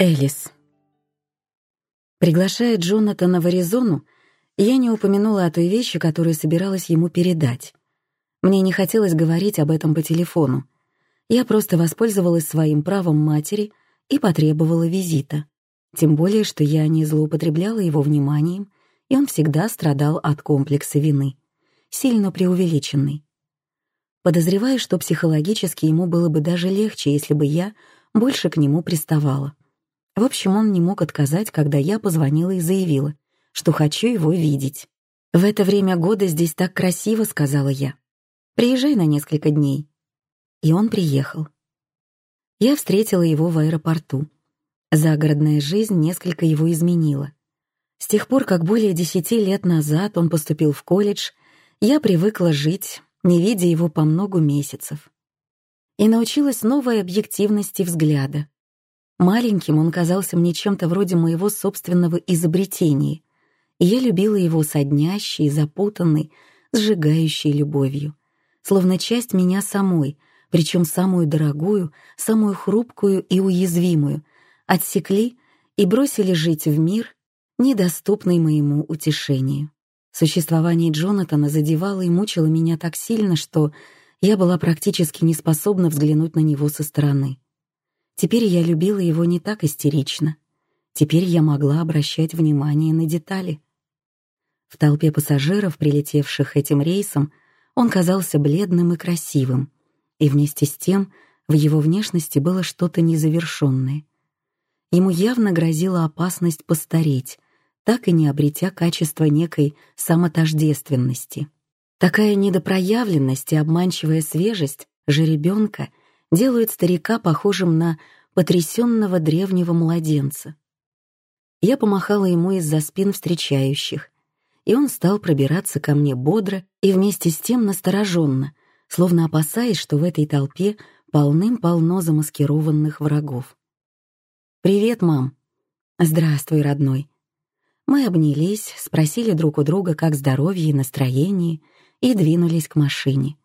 Элис. Приглашая Джонатана в Аризону, я не упомянула о той вещи, которую собиралась ему передать. Мне не хотелось говорить об этом по телефону. Я просто воспользовалась своим правом матери и потребовала визита. Тем более, что я не злоупотребляла его вниманием, и он всегда страдал от комплекса вины, сильно преувеличенный. Подозреваю, что психологически ему было бы даже легче, если бы я больше к нему приставала. В общем, он не мог отказать, когда я позвонила и заявила, что хочу его видеть. «В это время года здесь так красиво», — сказала я. «Приезжай на несколько дней». И он приехал. Я встретила его в аэропорту. Загородная жизнь несколько его изменила. С тех пор, как более 10 лет назад он поступил в колледж, я привыкла жить, не видя его по многу месяцев. И научилась новой объективности взгляда. Маленьким он казался мне чем-то вроде моего собственного изобретения, и я любила его соднящей, запутанной, сжигающей любовью, словно часть меня самой, причем самую дорогую, самую хрупкую и уязвимую, отсекли и бросили жить в мир, недоступный моему утешению. Существование Джонатана задевало и мучило меня так сильно, что я была практически не способна взглянуть на него со стороны. Теперь я любила его не так истерично. Теперь я могла обращать внимание на детали. В толпе пассажиров, прилетевших этим рейсом, он казался бледным и красивым, и вместе с тем в его внешности было что-то незавершенное. Ему явно грозила опасность постареть, так и не обретя качества некой самотождественности. Такая недопроявленность и обманчивая свежесть жеребенка делают старика похожим на потрясенного древнего младенца. Я помахала ему из-за спин встречающих, и он стал пробираться ко мне бодро и вместе с тем настороженно, словно опасаясь, что в этой толпе полным-полно замаскированных врагов. «Привет, мам». «Здравствуй, родной». Мы обнялись, спросили друг у друга, как здоровье и настроение, и двинулись к машине.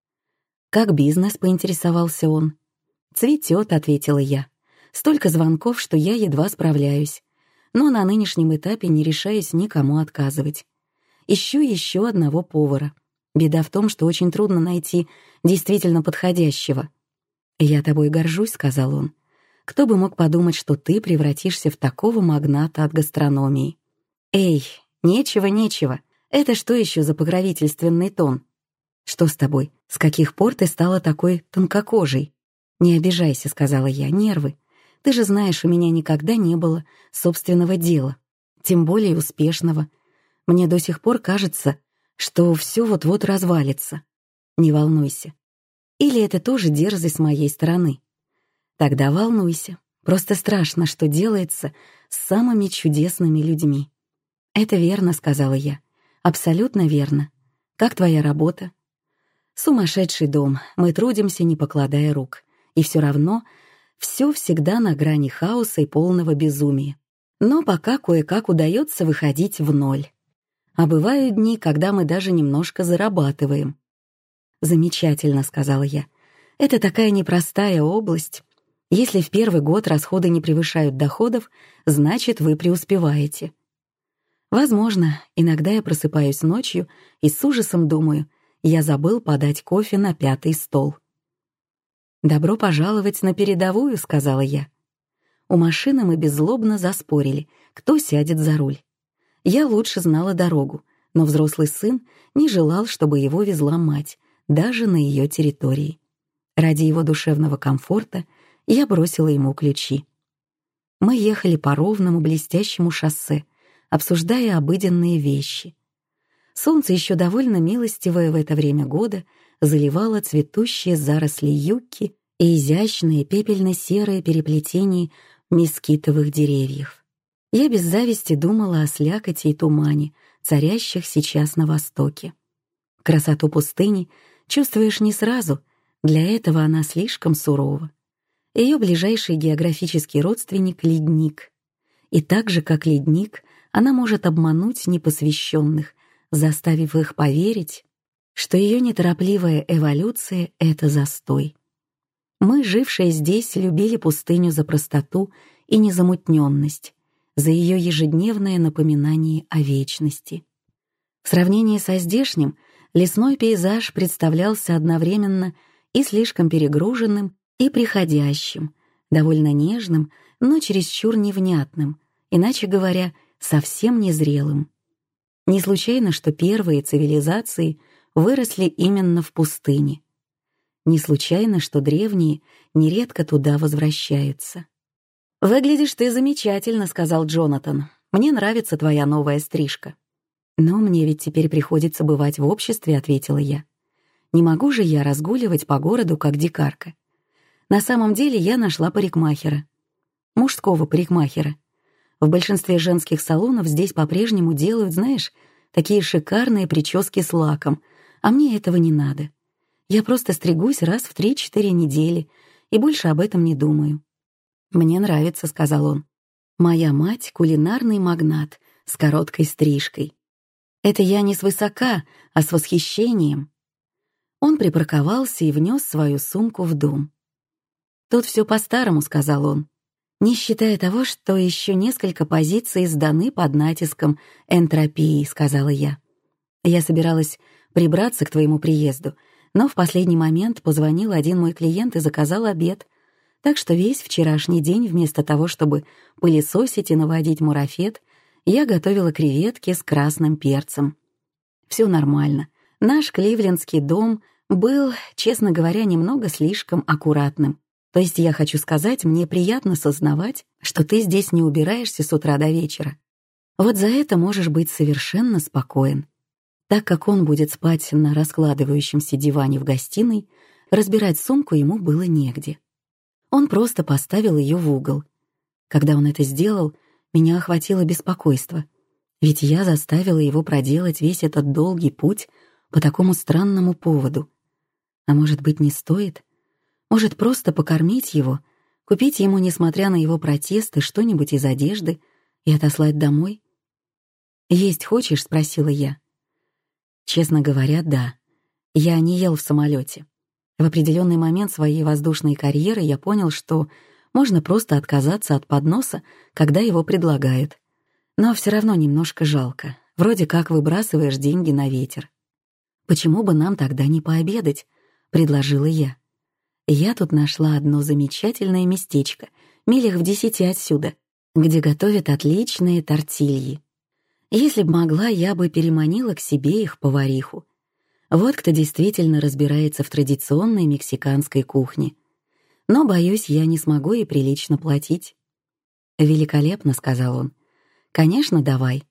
«Как бизнес?» — поинтересовался он. «Цветет», — ответила я. «Столько звонков, что я едва справляюсь. Но на нынешнем этапе не решаюсь никому отказывать. Ищу еще одного повара. Беда в том, что очень трудно найти действительно подходящего». «Я тобой горжусь», — сказал он. «Кто бы мог подумать, что ты превратишься в такого магната от гастрономии?» «Эй, нечего. Это что еще за покровительственный тон?» «Что с тобой? С каких пор ты стала такой тонкокожей?» «Не обижайся», — сказала я, — «нервы. Ты же знаешь, у меня никогда не было собственного дела, тем более успешного. Мне до сих пор кажется, что все вот-вот развалится. Не волнуйся. Или это тоже дерзость с моей стороны? Тогда волнуйся. Просто страшно, что делается с самыми чудесными людьми». «Это верно», — сказала я. «Абсолютно верно. Как твоя работа?» «Сумасшедший дом. Мы трудимся, не покладая рук. И все равно все всегда на грани хаоса и полного безумия. Но пока кое-как удается выходить в ноль. А бывают дни, когда мы даже немножко зарабатываем». «Замечательно», — сказала я. «Это такая непростая область. Если в первый год расходы не превышают доходов, значит, вы преуспеваете». Возможно, иногда я просыпаюсь ночью и с ужасом думаю, я забыл подать кофе на 5-й стол. «Добро пожаловать на передовую», — сказала я. У машины мы беззлобно заспорили, кто сядет за руль. Я лучше знала дорогу, но взрослый сын не желал, чтобы его везла мать, даже на ее территории. Ради его душевного комфорта я бросила ему ключи. Мы ехали по ровному блестящему шоссе, обсуждая обыденные вещи. Солнце, еще довольно милостивое в это время года, заливало цветущие заросли юкки и изящные пепельно-серые переплетения мескитовых деревьев. Я без зависти думала о слякоти и тумане, царящих сейчас на востоке. Красоту пустыни чувствуешь не сразу, для этого она слишком сурова. Ее ближайший географический родственник — ледник. И так же, как ледник, она может обмануть непосвященных, заставив их поверить, что ее неторопливая эволюция — это застой. Мы, жившие здесь, любили пустыню за простоту и незамутненность, за ее ежедневное напоминание о вечности. В сравнении со здешним лесной пейзаж представлялся одновременно и слишком перегруженным, и приходящим, довольно нежным, но чересчур невнятным, иначе говоря, совсем незрелым. Не случайно, что первые цивилизации выросли именно в пустыне. Не случайно, что древние нередко туда возвращаются. «Выглядишь ты замечательно», — сказал Джонатан. «Мне нравится твоя новая стрижка». «Но мне ведь теперь приходится бывать в обществе», — ответила я. «Не могу же я разгуливать по городу, как дикарка». На самом деле я нашла парикмахера. Мужского парикмахера. В большинстве женских салонов здесь по-прежнему делают, знаешь, такие шикарные прически с лаком, а мне этого не надо. Я просто стригусь раз в 3-4 недели и больше об этом не думаю. «Мне нравится», — сказал он. «Моя мать — кулинарный магнат с короткой стрижкой. Это я не свысока, а с восхищением». Он припарковался и внес свою сумку в дом. «Тут все по-старому», — сказал он, «не считая того, что еще несколько позиций сданы под натиском энтропии», — сказала я. «Я собиралась прибраться к твоему приезду, но в последний момент позвонил один мой клиент и заказал обед, так что весь вчерашний день вместо того, чтобы пылесосить и наводить марафет, я готовила креветки с красным перцем. Все нормально. Наш кливлендский дом был, честно говоря, немного слишком аккуратным. То есть я хочу сказать, мне приятно сознавать, что ты здесь не убираешься с утра до вечера. Вот за это можешь быть совершенно спокоен». Так как он будет спать на раскладывающемся диване в гостиной, разбирать сумку ему было негде. Он просто поставил ее в угол. Когда он это сделал, меня охватило беспокойство, ведь я заставила его проделать весь этот долгий путь по такому странному поводу. А может быть, не стоит? Может, просто покормить его, купить ему, несмотря на его протесты, что-нибудь из одежды и отослать домой? «Есть хочешь?» — спросила я. Честно говоря, да. Я не ел в самолете. В определенный момент своей воздушной карьеры я понял, что можно просто отказаться от подноса, когда его предлагают. Но все равно немножко жалко. Вроде как выбрасываешь деньги на ветер. «Почему бы нам тогда не пообедать?» — предложила я. Я тут нашла одно замечательное местечко, милях в 10 отсюда, где готовят отличные тортильи. Если б могла, я бы переманила к себе их повариху. Вот кто действительно разбирается в традиционной мексиканской кухне. Но, боюсь, я не смогу ей прилично платить. «Великолепно», — сказал он. «Конечно, давай».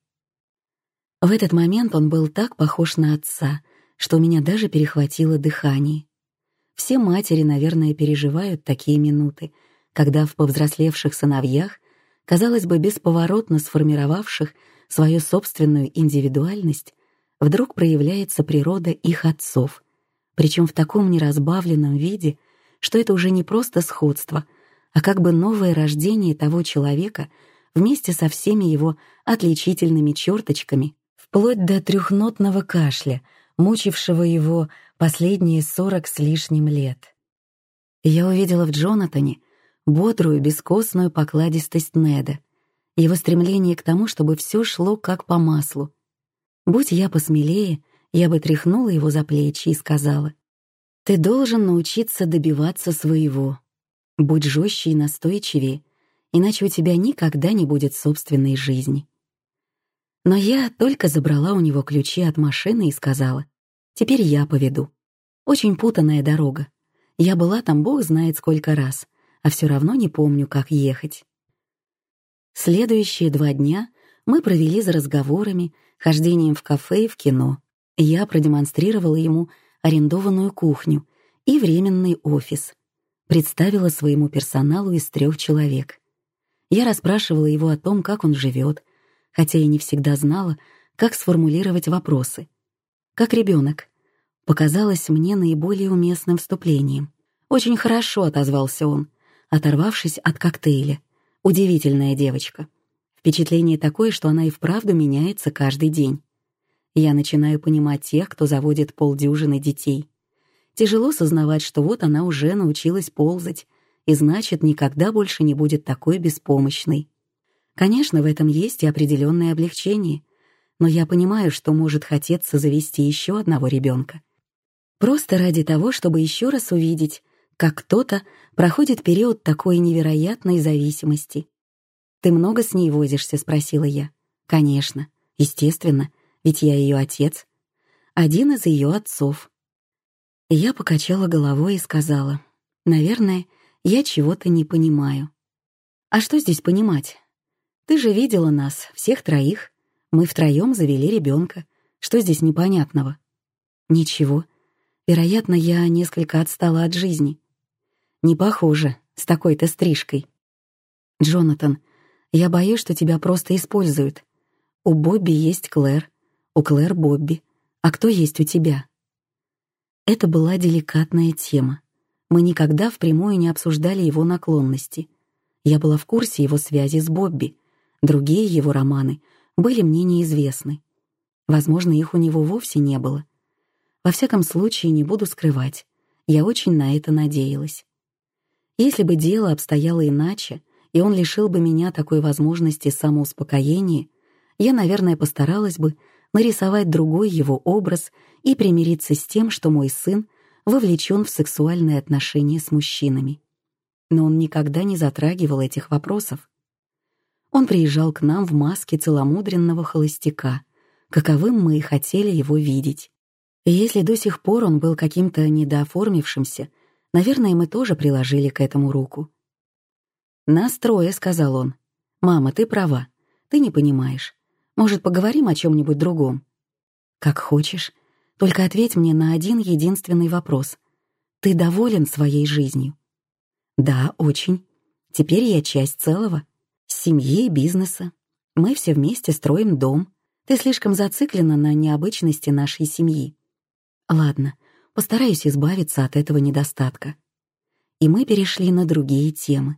В этот момент он был так похож на отца, что у меня даже перехватило дыхание. Все матери, наверное, переживают такие минуты, когда в повзрослевших сыновьях, казалось бы, бесповоротно сформировавших свою собственную индивидуальность, вдруг проявляется природа их отцов, причем в таком неразбавленном виде, что это уже не просто сходство, а как бы новое рождение того человека вместе со всеми его отличительными черточками, вплоть до трехнотного кашля, мучившего его последние 40 с лишним лет. Я увидела в Джонатане бодрую, бескостную покладистость Неда, его стремление к тому, чтобы все шло как по маслу. Будь я посмелее, я бы тряхнула его за плечи и сказала: «Ты должен научиться добиваться своего. Будь жестче и настойчивее, иначе у тебя никогда не будет собственной жизни». Но я только забрала у него ключи от машины и сказала: «Теперь я поведу. Очень путанная дорога. Я была там бог знает сколько раз, а все равно не помню, как ехать». Следующие 2 дня мы провели за разговорами, хождением в кафе и в кино. Я продемонстрировала ему арендованную кухню и временный офис. Представила своему персоналу из 3 человек. Я расспрашивала его о том, как он живет, хотя и не всегда знала, как сформулировать вопросы. Как ребенок. Показалось мне наиболее уместным вступлением. «Очень хорошо», — отозвался он, оторвавшись от коктейля. «Удивительная девочка. Впечатление такое, что она и вправду меняется каждый день. Я начинаю понимать тех, кто заводит 50 детей. Тяжело сознавать, что вот она уже научилась ползать, и значит, никогда больше не будет такой беспомощной. Конечно, в этом есть и определенное облегчение, но я понимаю, что может хотеться завести еще одного ребенка. Просто ради того, чтобы еще раз увидеть, как кто-то проходит период такой невероятной зависимости. «Ты много с ней возишься?» — спросила я. «Конечно, естественно, ведь я ее отец. Один из ее отцов». Я покачала головой и сказала: «Наверное, я чего-то не понимаю». «А что здесь понимать? Ты же видела нас, всех троих. Мы втроем завели ребенка. Что здесь непонятного?» «Ничего. Вероятно, я несколько отстала от жизни». «Не похоже, с такой-то стрижкой». «Джонатан, я боюсь, что тебя просто используют. У Бобби есть Клэр, у Клэр Бобби. А кто есть у тебя?» Это была деликатная тема. Мы никогда впрямую не обсуждали его наклонности. Я была в курсе его связи с Бобби. Другие его романы были мне неизвестны. Возможно, их у него вовсе не было. Во всяком случае, не буду скрывать, я очень на это надеялась. Если бы дело обстояло иначе, и он лишил бы меня такой возможности самоуспокоения, я, наверное, постаралась бы нарисовать другой его образ и примириться с тем, что мой сын вовлечен в сексуальные отношения с мужчинами. Но он никогда не затрагивал этих вопросов. Он приезжал к нам в маске целомудренного холостяка, каковым мы и хотели его видеть. И если до сих пор он был каким-то недооформившимся, наверное, мы тоже приложили к этому руку. «Нас трое», — сказал он. «Мама, ты права, ты не понимаешь. Может, поговорим о чем-нибудь другом?» «Как хочешь. Только ответь мне на один единственный вопрос. Ты доволен своей жизнью?» «Да, очень. Теперь я часть целого. Семьи и бизнеса. Мы все вместе строим дом. Ты слишком зациклена на необычности нашей семьи. Ладно, постараюсь избавиться от этого недостатка». И мы перешли на другие темы.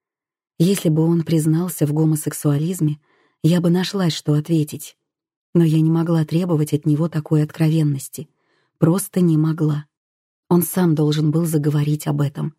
Если бы он признался в гомосексуализме, я бы нашлась, что ответить. Но я не могла требовать от него такой откровенности. Просто не могла. Он сам должен был заговорить об этом.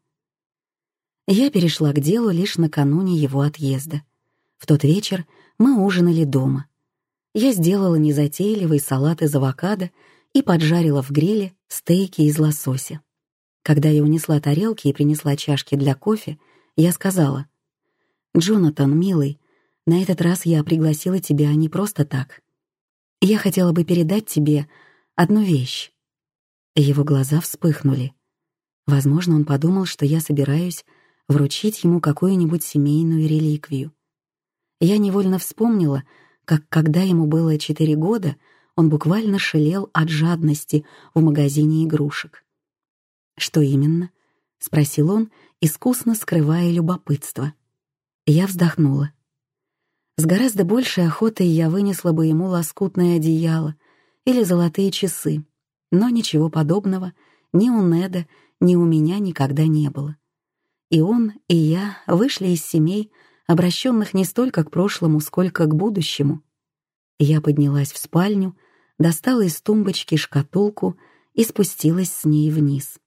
Я перешла к делу лишь накануне его отъезда. В тот вечер мы ужинали дома. Я сделала незатейливый салат из авокадо и поджарила в гриле стейки из лосося. Когда я унесла тарелки и принесла чашки для кофе, я сказала: «Джонатан, милый, на этот раз я пригласила тебя не просто так. Я хотела бы передать тебе одну вещь». Его глаза вспыхнули. Возможно, он подумал, что я собираюсь вручить ему какую-нибудь семейную реликвию. Я невольно вспомнила, как, когда ему было 4 года, он буквально шалел от жадности в магазине игрушек. «Что именно?» — спросил он, искусно скрывая любопытство. Я вздохнула. С гораздо большей охотой я вынесла бы ему лоскутное одеяло или золотые часы, но ничего подобного ни у Неда, ни у меня никогда не было. И он, и я вышли из семей, обращенных не столько к прошлому, сколько к будущему. Я поднялась в спальню, достала из тумбочки шкатулку и спустилась с ней вниз.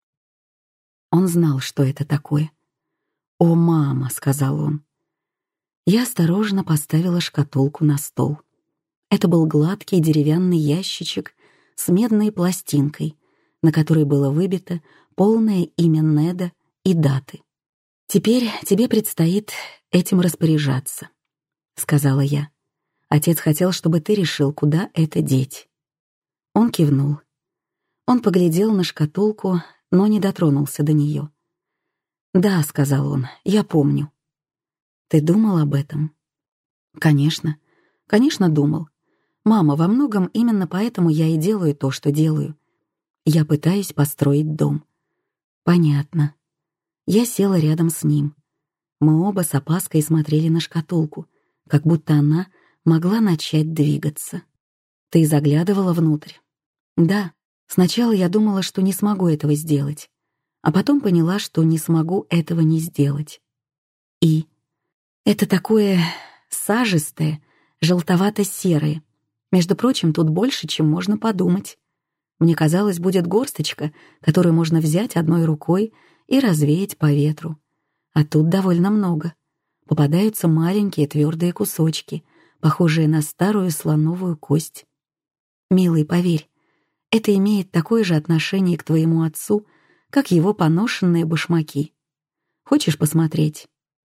Он знал, что это такое. «О, мама», — сказал он. Я осторожно поставила шкатулку на стол. Это был гладкий деревянный ящичек с медной пластинкой, на которой было выбито полное имя Неда и даты. «Теперь тебе предстоит этим распоряжаться», — сказала я. «Отец хотел, чтобы ты решил, куда это деть». Он кивнул. Он поглядел на шкатулку, но не дотронулся до нее. «Да», — сказал он, — «я помню». «Ты думал об этом?» «Конечно, конечно, думал. Мама, во многом именно поэтому я и делаю то, что делаю. Я пытаюсь построить дом». «Понятно». Я села рядом с ним. Мы оба с опаской смотрели на шкатулку, как будто она могла начать двигаться. «Ты заглядывала внутрь?» «Да. Сначала я думала, что не смогу этого сделать, а потом поняла, что не смогу этого не сделать. И это такое сажистое, желтовато-серое. Между прочим, тут больше, чем можно подумать. Мне казалось, будет горсточка, которую можно взять одной рукой и развеять по ветру. А тут довольно много. Попадаются маленькие твердые кусочки, похожие на старую слоновую кость. Милый, поверь, это имеет такое же отношение к твоему отцу, как его поношенные башмаки. Хочешь посмотреть?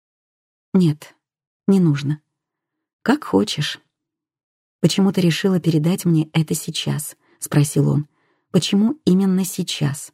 Нет, не нужно. Как хочешь. «Почему ты решила передать мне это сейчас?» — спросил он. «Почему именно сейчас?»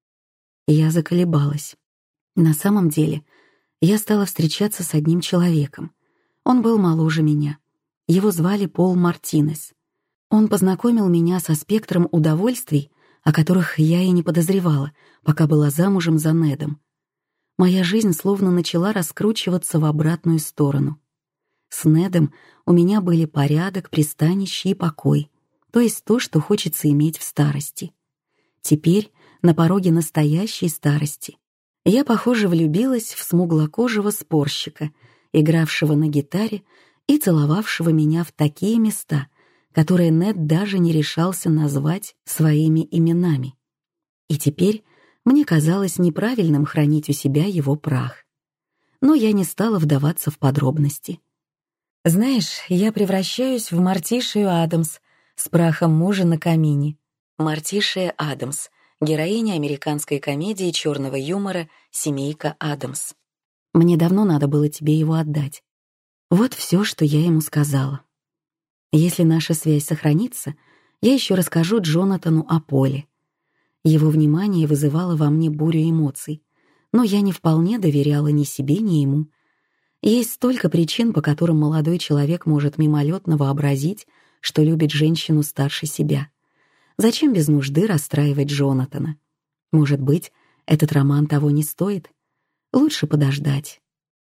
Я заколебалась. На самом деле, я стала встречаться с одним человеком. Он был моложе меня. Его звали Пол Мартинес. Он познакомил меня со спектром удовольствий, о которых я и не подозревала, пока была замужем за Недом. Моя жизнь словно начала раскручиваться в обратную сторону. С Недом у меня были порядок, пристанище и покой, то есть то, что хочется иметь в старости. Теперь, на пороге настоящей старости, я, похоже, влюбилась в смуглокожего спорщика, игравшего на гитаре и целовавшего меня в такие места, которые Нед даже не решался назвать своими именами. И теперь мне казалось неправильным хранить у себя его прах. Но я не стала вдаваться в подробности. Знаешь, я превращаюсь в Мартишию Адамс с прахом мужа на камине. Мартишия Адамс, героиня американской комедии черного юмора «Семейка Адамс». Мне давно надо было тебе его отдать. Вот все, что я ему сказала. Если наша связь сохранится, я еще расскажу Джонатану о Поле. Его внимание вызывало во мне бурю эмоций, но я не вполне доверяла ни себе, ни ему. Есть столько причин, по которым молодой человек может мимолетно вообразить, что любит женщину старше себя. Зачем без нужды расстраивать Джонатана? Может быть, этот роман того не стоит? Лучше подождать.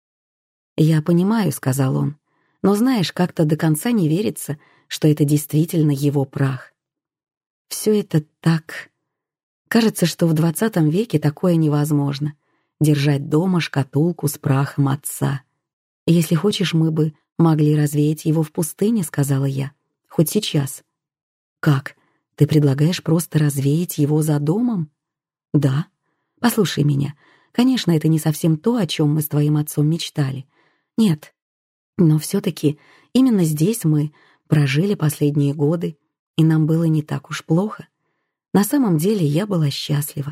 «Я понимаю», — сказал он, «но знаешь, как-то до конца не верится, что это действительно его прах. Все это так... Кажется, что в 20 веке такое невозможно — держать дома шкатулку с прахом отца. «Если хочешь, мы бы могли развеять его в пустыне», — сказала я. «Хоть сейчас». «Как? Ты предлагаешь просто развеять его за домом?» «Да. Послушай меня. Конечно, это не совсем то, о чем мы с твоим отцом мечтали. Нет. Но все-таки именно здесь мы прожили последние годы, и нам было не так уж плохо. На самом деле я была счастлива.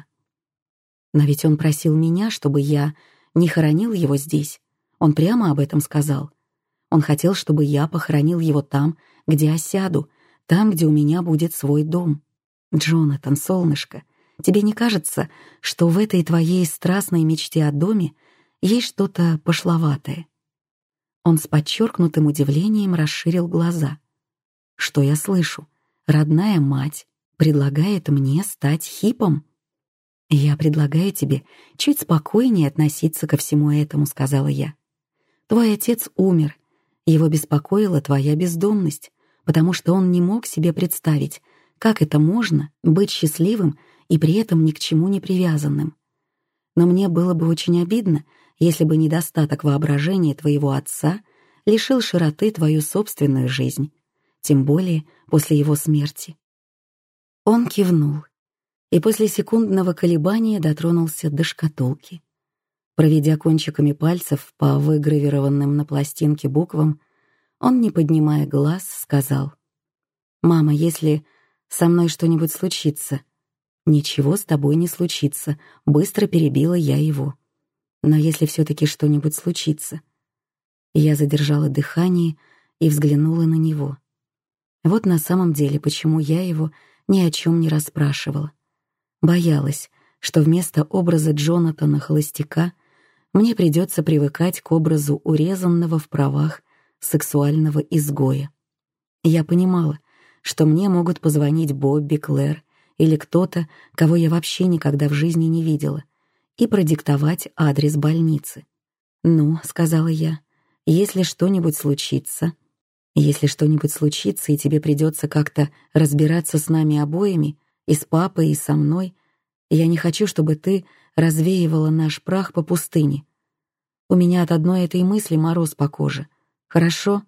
Но ведь он просил меня, чтобы я не хоронил его здесь. Он прямо об этом сказал. Он хотел, чтобы я похоронил его там, где осяду, там, где у меня будет свой дом. Джонатан, солнышко, тебе не кажется, что в этой твоей страстной мечте о доме есть что-то пошловатое?» Он с подчеркнутым удивлением расширил глаза. «Что я слышу? Родная мать предлагает мне стать хипом?» «Я предлагаю тебе чуть спокойнее относиться ко всему этому», — сказала я. «Твой отец умер. Его беспокоила твоя бездомность, потому что он не мог себе представить, как это можно быть счастливым и при этом ни к чему не привязанным. Но мне было бы очень обидно, если бы недостаток воображения твоего отца лишил широты твою собственную жизнь, тем более после его смерти». Он кивнул и после секундного колебания дотронулся до шкатулки. Проведя кончиками пальцев по выгравированным на пластинке буквам, он, не поднимая глаз, сказал: «Мама, если со мной что-нибудь случится...» «Ничего с тобой не случится», — быстро перебила я его. «Но если все-таки что-нибудь случится...» Я задержала дыхание и взглянула на него. Вот на самом деле, почему я его ни о чем не расспрашивала. Боялась, что вместо образа Джонатана холостяка мне придется привыкать к образу урезанного в правах сексуального изгоя. Я понимала, что мне могут позвонить Бобби, Клэр или кто-то, кого я вообще никогда в жизни не видела, и продиктовать адрес больницы. «Ну», — сказала я, — «если что-нибудь случится...» «Если что-нибудь случится, и тебе придется как-то разбираться с нами обоими, и с папой, и со мной, я не хочу, чтобы ты развеивала наш прах по пустыне. У меня от одной этой мысли мороз по коже. Хорошо?»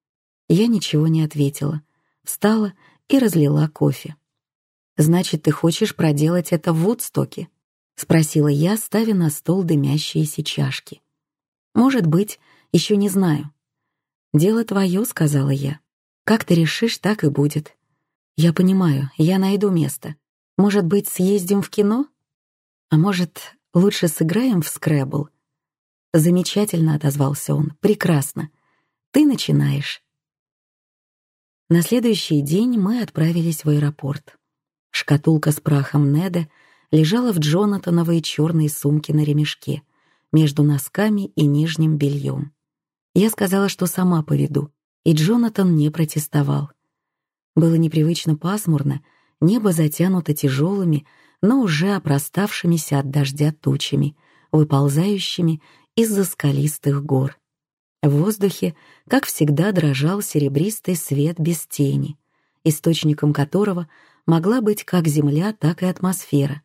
Я ничего не ответила, встала и разлила кофе. «Значит, ты хочешь проделать это в Вудстоке?» — спросила я, ставя на стол дымящиеся чашки. «Может быть, еще не знаю». «Дело твое», — сказала я. «Как ты решишь, так и будет». «Я понимаю, я найду место. Может быть, съездим в кино? А может, лучше сыграем в скрэбл?» «Замечательно», — отозвался он. «Прекрасно. Ты начинаешь». На следующий день мы отправились в аэропорт. Шкатулка с прахом Неда лежала в Джонатановой черной сумке на ремешке, между носками и нижним бельем. Я сказала, что сама поведу, и Джонатан не протестовал. Было непривычно пасмурно, небо затянуто тяжелыми, но уже опроставшимися от дождя тучами, выползающими из-за скалистых гор. В воздухе, как всегда, дрожал серебристый свет без тени, источником которого могла быть как земля, так и атмосфера.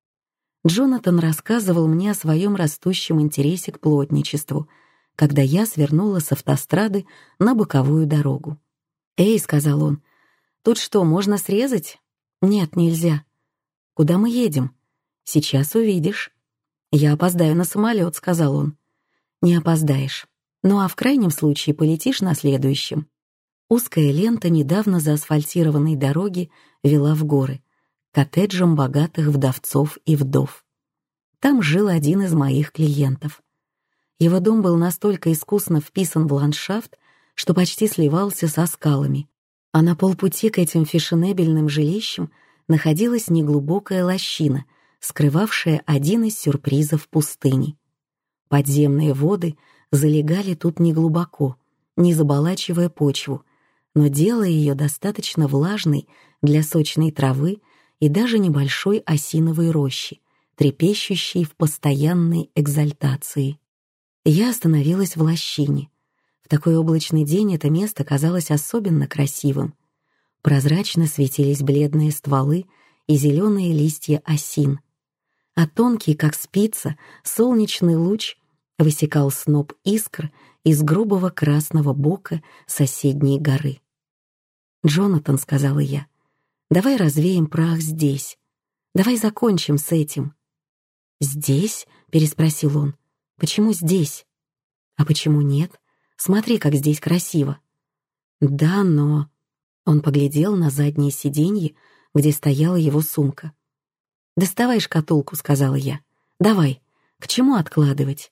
Джонатан рассказывал мне о своем растущем интересе к плотничеству, когда я свернула с автострады на боковую дорогу. «Эй», — сказал он, — «тут что, можно срезать?» «Нет, нельзя». «Куда мы едем?» «Сейчас увидишь». «Я опоздаю на самолет», — сказал он. «Не опоздаешь. Ну а в крайнем случае полетишь на следующем». Узкая лента недавно заасфальтированной дороги вела в горы, к коттеджам богатых вдовцов и вдов. Там жил один из моих клиентов. Его дом был настолько искусно вписан в ландшафт, что почти сливался со скалами, а на полпути к этим фешенебельным жилищам находилась неглубокая лощина, скрывавшая один из сюрпризов пустыни. Подземные воды залегали тут неглубоко, не заболачивая почву, но делая ее достаточно влажной для сочной травы и даже небольшой осиновой рощи, трепещущей в постоянной экзальтации. Я остановилась в лощине. В такой облачный день это место казалось особенно красивым. Прозрачно светились бледные стволы и зеленые листья осин, а тонкий, как спица, солнечный луч высекал сноп искр из грубого красного бока соседней горы. «Джонатан», — сказала я, — «давай развеем прах здесь. Давай закончим с этим». «Здесь?» — переспросил он. «Почему здесь?» «А почему нет? Смотри, как здесь красиво». «Да, но...» Он поглядел на заднее сиденье, где стояла его сумка. «Доставай шкатулку», — сказала я. «Давай. К чему откладывать?»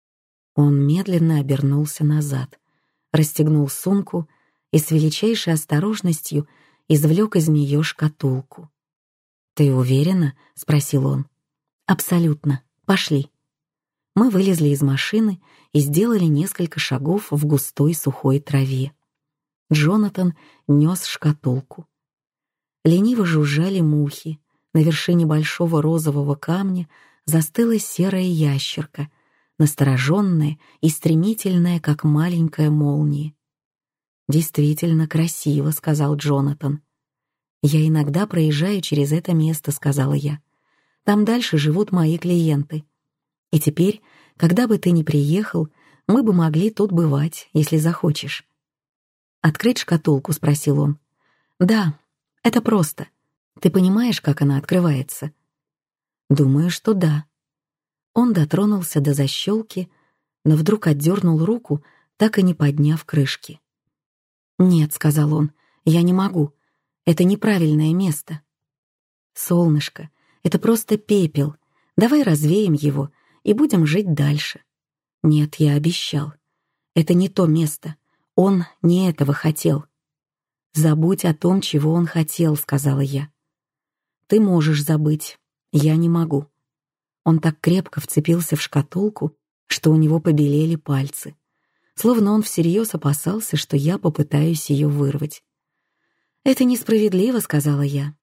Он медленно обернулся назад, расстегнул сумку и с величайшей осторожностью извлек из нее шкатулку. «Ты уверена?» — спросил он. «Абсолютно. Пошли». Мы вылезли из машины и сделали несколько шагов в густой сухой траве. Джонатан нес шкатулку. Лениво жужжали мухи. На вершине большого розового камня застыла серая ящерка, настороженная и стремительная, как маленькая молния. «Действительно красиво», — сказал Джонатан. «Я иногда проезжаю через это место», — сказала я. «Там дальше живут мои клиенты. И теперь, когда бы ты ни приехал, мы бы могли тут бывать, если захочешь». «Открыть шкатулку?» — спросил он. «Да, это просто. Ты понимаешь, как она открывается?» «Думаю, что да». Он дотронулся до защелки, но вдруг отдернул руку, так и не подняв крышки. «Нет», — сказал он, — «я не могу. Это неправильное место». «Солнышко, это просто пепел. Давай развеем его и будем жить дальше». «Нет, я обещал. Это не то место. Он не этого хотел». «Забудь о том, чего он хотел», — сказала я. «Ты можешь забыть. Я не могу». Он так крепко вцепился в шкатулку, что у него побелели пальцы, словно он всерьез опасался, что я попытаюсь ее вырвать. «Это несправедливо», — сказала я.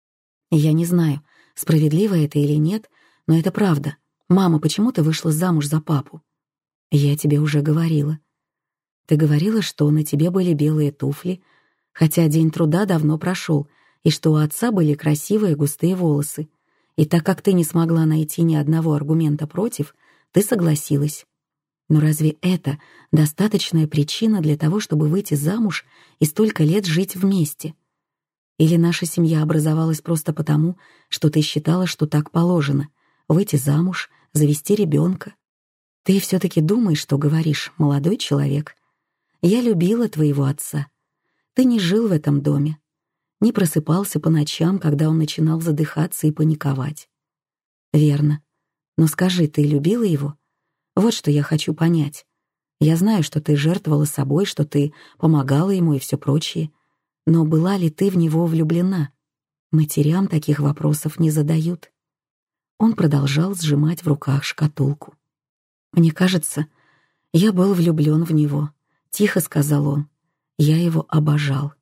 «Я не знаю, справедливо это или нет, но это правда. Мама, почему ты вышла замуж за папу?» «Я тебе уже говорила». «Ты говорила, что на тебе были белые туфли, хотя день труда давно прошел, и что у отца были красивые густые волосы. И так как ты не смогла найти ни одного аргумента против, ты согласилась. Но разве это достаточная причина для того, чтобы выйти замуж и столько лет жить вместе? Или наша семья образовалась просто потому, что ты считала, что так положено, выйти замуж, завести ребенка. Ты все-таки думаешь, что говоришь, молодой человек. Я любила твоего отца. Ты не жил в этом доме, не просыпался по ночам, когда он начинал задыхаться и паниковать. Верно. Но скажи, ты любила его? Вот что я хочу понять. Я знаю, что ты жертвовала собой, что ты помогала ему и все прочее. Но была ли ты в него влюблена? Матерям таких вопросов не задают. Он продолжал сжимать в руках шкатулку. «Мне кажется, я был влюблен в него», — тихо сказал он. «Я его обожал».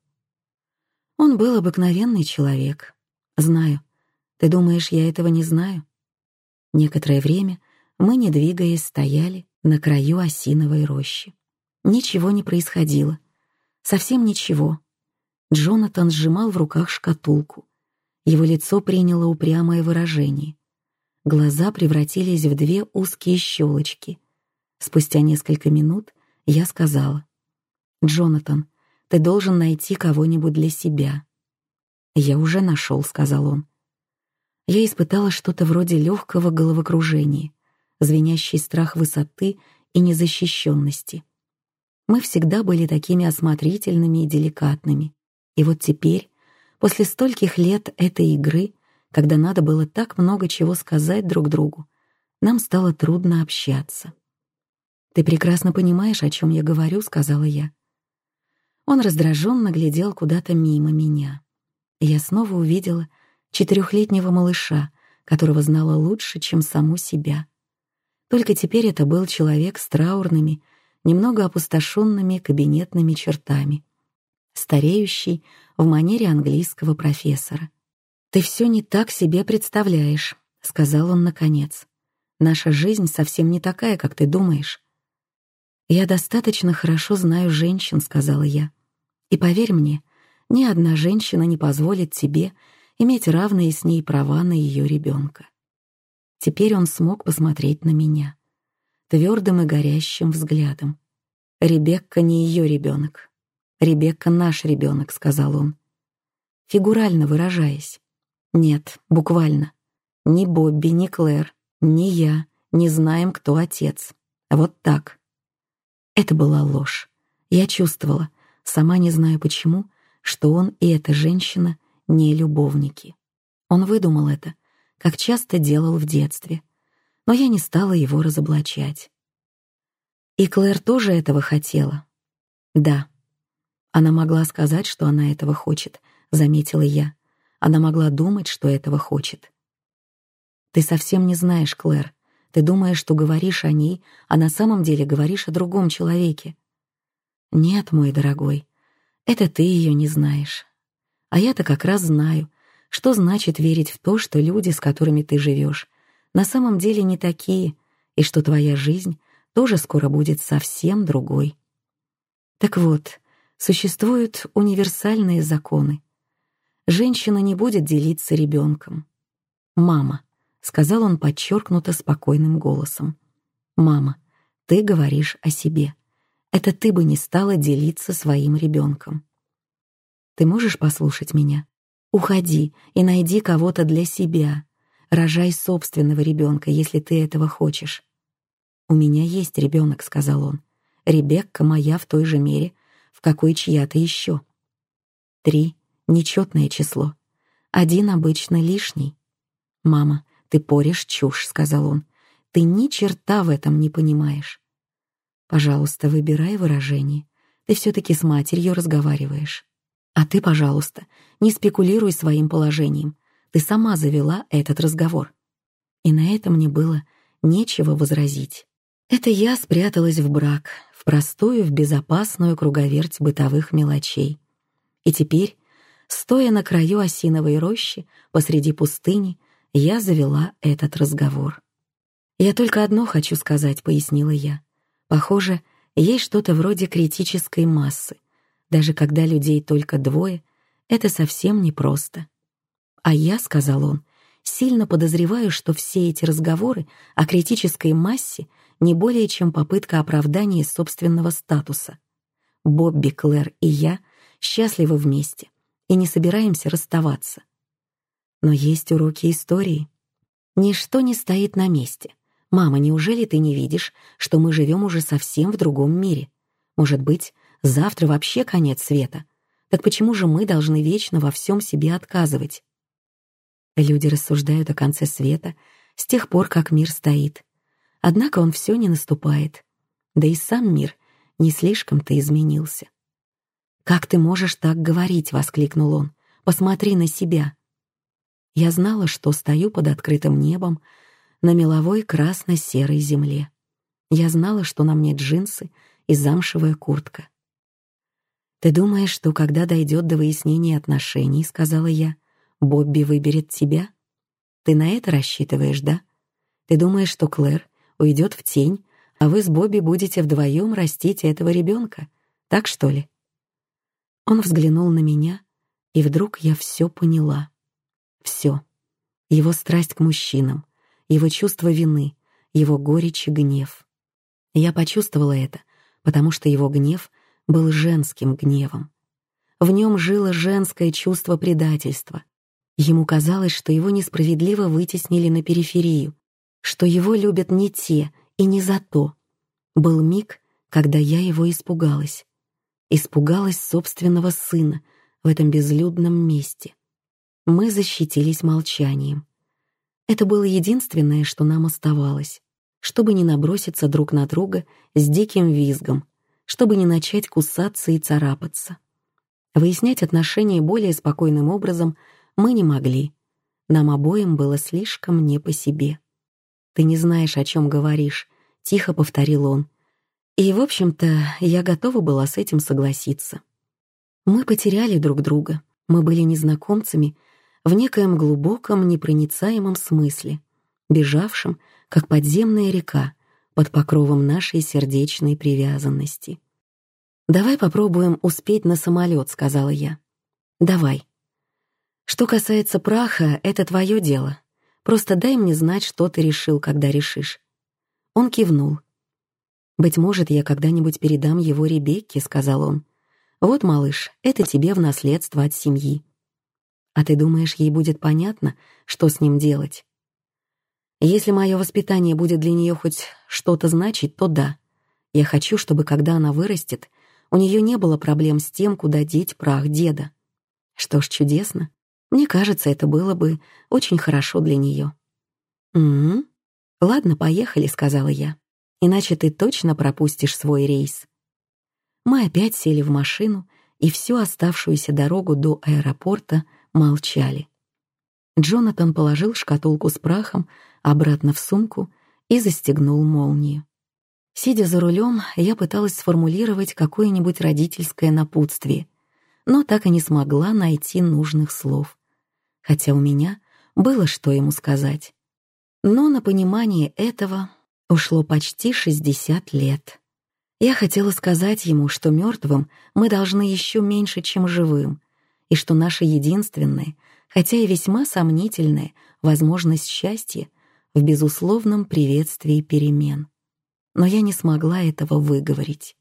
Он был обыкновенный человек. Знаю. Ты думаешь, я этого не знаю? Некоторое время мы, не двигаясь, стояли на краю осиновой рощи. Ничего не происходило. Совсем ничего. Джонатан сжимал в руках шкатулку. Его лицо приняло упрямое выражение. Глаза превратились в две узкие щелочки. Спустя несколько минут я сказала: «Джонатан, ты должен найти кого-нибудь для себя». «Я уже нашел», — сказал он. Я испытала что-то вроде легкого головокружения, звенящий страх высоты и незащищенности. Мы всегда были такими осмотрительными и деликатными. И вот теперь, после стольких лет этой игры, когда надо было так много чего сказать друг другу, нам стало трудно общаться. «Ты прекрасно понимаешь, о чем я говорю», — сказала я. Он раздраженно глядел куда-то мимо меня. И я снова увидела 4-летнего малыша, которого знала лучше, чем саму себя. Только теперь это был человек с траурными, немного опустошенными кабинетными чертами, стареющий в манере английского профессора. «Ты все не так себе представляешь», — сказал он наконец. «Наша жизнь совсем не такая, как ты думаешь». «Я достаточно хорошо знаю женщин», — сказала я. «И поверь мне, ни одна женщина не позволит тебе иметь равные с ней права на ее ребенка». Теперь он смог посмотреть на меня твердым и горящим взглядом. «Ребекка не ее ребенок. Ребекка наш ребенок», — сказал он. Фигурально выражаясь. Нет, буквально. Ни Бобби, ни Клэр, ни я не знаем, кто отец. Вот так. Это была ложь. Я чувствовала, сама не знаю почему, что он и эта женщина не любовники. Он выдумал это, как часто делал в детстве, но я не стала его разоблачать. И Клэр тоже этого хотела. Да. Она могла сказать, что она этого хочет, заметила я. Она могла думать, что этого хочет. Ты совсем не знаешь, Клэр. Ты думаешь, что говоришь о ней, а на самом деле говоришь о другом человеке. Нет, мой дорогой, это ты ее не знаешь. А я-то как раз знаю, что значит верить в то, что люди, с которыми ты живешь, на самом деле не такие, и что твоя жизнь тоже скоро будет совсем другой. Так вот, существуют универсальные законы. Женщина не будет делиться ребенком. «Мама», — сказал он подчеркнуто спокойным голосом, «мама, ты говоришь о себе. Это ты бы не стала делиться своим ребенком. Ты можешь послушать меня? Уходи и найди кого-то для себя. Рожай собственного ребенка, если ты этого хочешь». «У меня есть ребенок», — сказал он. «Ребекка моя в той же мере, в какой чья-то еще. 3 — нечетное число. 1 обычно лишний». «Мама, ты порешь чушь», — сказал он. «Ты ни черта в этом не понимаешь». «Пожалуйста, выбирай выражение. Ты все-таки с матерью разговариваешь. А ты, пожалуйста, не спекулируй своим положением. Ты сама завела этот разговор». И на это мне было нечего возразить. Это я спряталась в брак, в простую, в безопасную круговерть бытовых мелочей. И теперь, стоя на краю осиновой рощи посреди пустыни, я завела этот разговор. «Я только одно хочу сказать», — пояснила я. «Похоже, есть что-то вроде критической массы. Даже когда людей только 2, это совсем непросто». «А я», — сказал он, — «сильно подозреваю, что все эти разговоры о критической массе не более чем попытка оправдания собственного статуса. Бобби, Клэр и я счастливы вместе и не собираемся расставаться. Но есть уроки истории. Ничто не стоит на месте. Мама, неужели ты не видишь, что мы живем уже совсем в другом мире? Может быть, завтра вообще конец света? Так почему же мы должны вечно во всем себе отказывать? Люди рассуждают о конце света с тех пор, как мир стоит. Однако он все не наступает. Да и сам мир не слишком-то изменился. «Как ты можешь так говорить?» — воскликнул он. «Посмотри на себя». Я знала, что стою под открытым небом на меловой красно-серой земле. Я знала, что на мне джинсы и замшевая куртка. «Ты думаешь, что когда дойдет до выяснения отношений, — сказала я, — Бобби выберет тебя? Ты на это рассчитываешь, да? Ты думаешь, что Клэр уйдет в тень, а вы с Бобби будете вдвоем растить этого ребенка? Так что ли?» Он взглянул на меня, и вдруг я все поняла. Все. Его страсть к мужчинам, его чувство вины, его горечь и гнев. Я почувствовала это, потому что его гнев был женским гневом. В нем жило женское чувство предательства. Ему казалось, что его несправедливо вытеснили на периферию, что его любят не те и не за то. Был миг, когда я его испугалась. Испугалась собственного сына в этом безлюдном месте. Мы защитились молчанием. Это было единственное, что нам оставалось, чтобы не наброситься друг на друга с диким визгом, чтобы не начать кусаться и царапаться. Выяснять отношения более спокойным образом мы не могли. Нам обоим было слишком не по себе. «Ты не знаешь, о чем говоришь», — тихо повторил он. И, в общем-то, я готова была с этим согласиться. Мы потеряли друг друга, мы были незнакомцами в некоем глубоком, непроницаемом смысле, бежавшим, как подземная река, под покровом нашей сердечной привязанности. «Давай попробуем успеть на самолет», — сказала я. «Давай. Что касается праха, это твое дело. Просто дай мне знать, что ты решил, когда решишь». Он кивнул. «Быть может, я когда-нибудь передам его Ребекке», — сказал он. «Вот, малыш, это тебе в наследство от семьи». «А ты думаешь, ей будет понятно, что с ним делать?» «Если мое воспитание будет для нее хоть что-то значить, то да. Я хочу, чтобы, когда она вырастет, у нее не было проблем с тем, куда деть прах деда». Что ж, чудесно. Мне кажется, это было бы очень хорошо для нее. «М-м. Ладно, поехали», — сказала я. «Иначе ты точно пропустишь свой рейс». Мы опять сели в машину, и всю оставшуюся дорогу до аэропорта молчали. Джонатан положил шкатулку с прахом обратно в сумку и застегнул молнию. Сидя за рулем, я пыталась сформулировать какое-нибудь родительское напутствие, но так и не смогла найти нужных слов, хотя у меня было что ему сказать. Но на понимание этого ушло почти 60 лет. Я хотела сказать ему, что мертвым мы должны еще меньше, чем живым, и что наша единственная, хотя и весьма сомнительная, возможность счастья в безусловном приветствии перемен. Но я не смогла этого выговорить.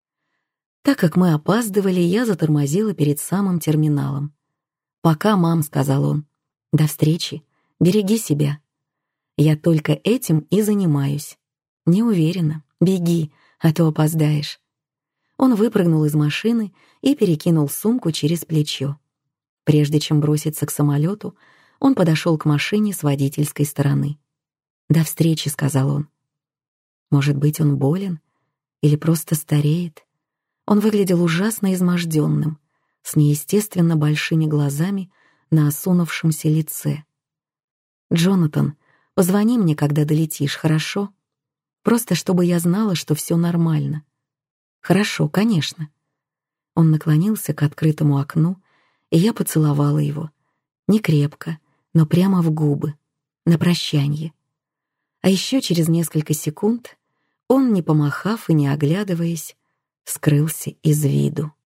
Так как мы опаздывали, я затормозила перед самым терминалом. «Пока, мам», — сказал он. «До встречи. Береги себя». «Я только этим и занимаюсь». «Не уверена. Беги, а то опоздаешь». Он выпрыгнул из машины и перекинул сумку через плечо. Прежде чем броситься к самолету, он подошел к машине с водительской стороны. «До встречи», — сказал он. Может быть, он болен или просто стареет? Он выглядел ужасно изможденным, с неестественно большими глазами на осунувшемся лице. «Джонатан, позвони мне, когда долетишь, хорошо? Просто чтобы я знала, что все нормально». «Хорошо, конечно». Он наклонился к открытому окну, и я поцеловала его. Не крепко, но прямо в губы, на прощанье. А еще через несколько секунд он, не помахав и не оглядываясь, скрылся из виду.